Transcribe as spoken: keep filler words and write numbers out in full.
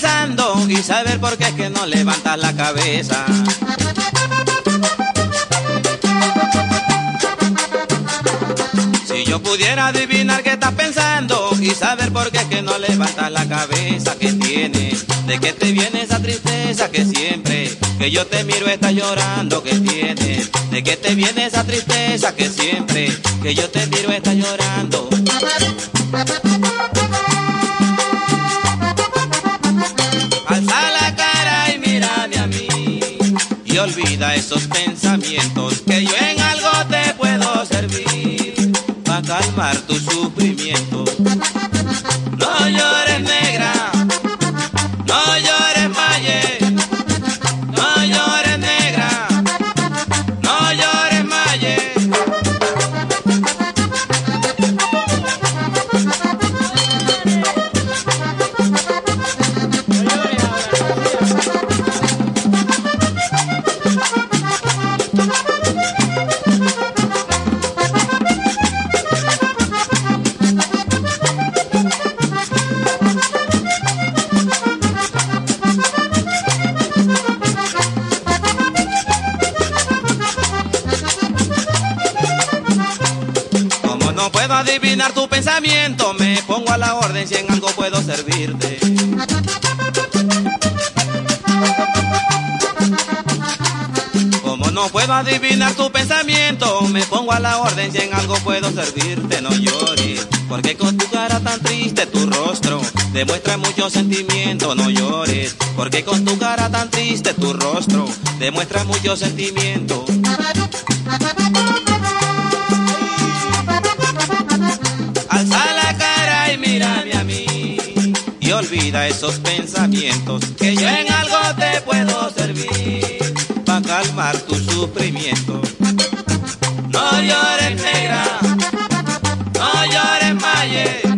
llorando y saber por qué es que no levantas la cabeza. Si yo pudiera adivinar qué estás pensando y saber por qué es que no levantas la cabeza, ¿qué tienes? ¿De qué te viene esa tristeza que siempre que yo te miro estás llorando? ¿Qué tienes? ¿De qué te viene esa tristeza que siempre que yo te miro estás llorando? Alza la cara y mírame a mí y olvida esos pensamientos, que yo en algo te puedo servir para calmar tu sufrimiento. No llores, negra, no llores, maye, no llores, negra, no llores, maye. No puedo adivinar tu pensamiento, me pongo a la orden si en algo puedo servirte. Como no puedo adivinar tu pensamiento, me pongo a la orden si en algo puedo servirte. No llores, porque con tu cara tan triste tu rostro demuestra mucho sentimiento. No llores, porque con tu cara tan triste tu rostro demuestra mucho sentimiento. Alza la cara y mírame a mí y olvida esos pensamientos, que yo en algo te puedo servir para calmar tu sufrimiento. No llores, negra, no llores, maye.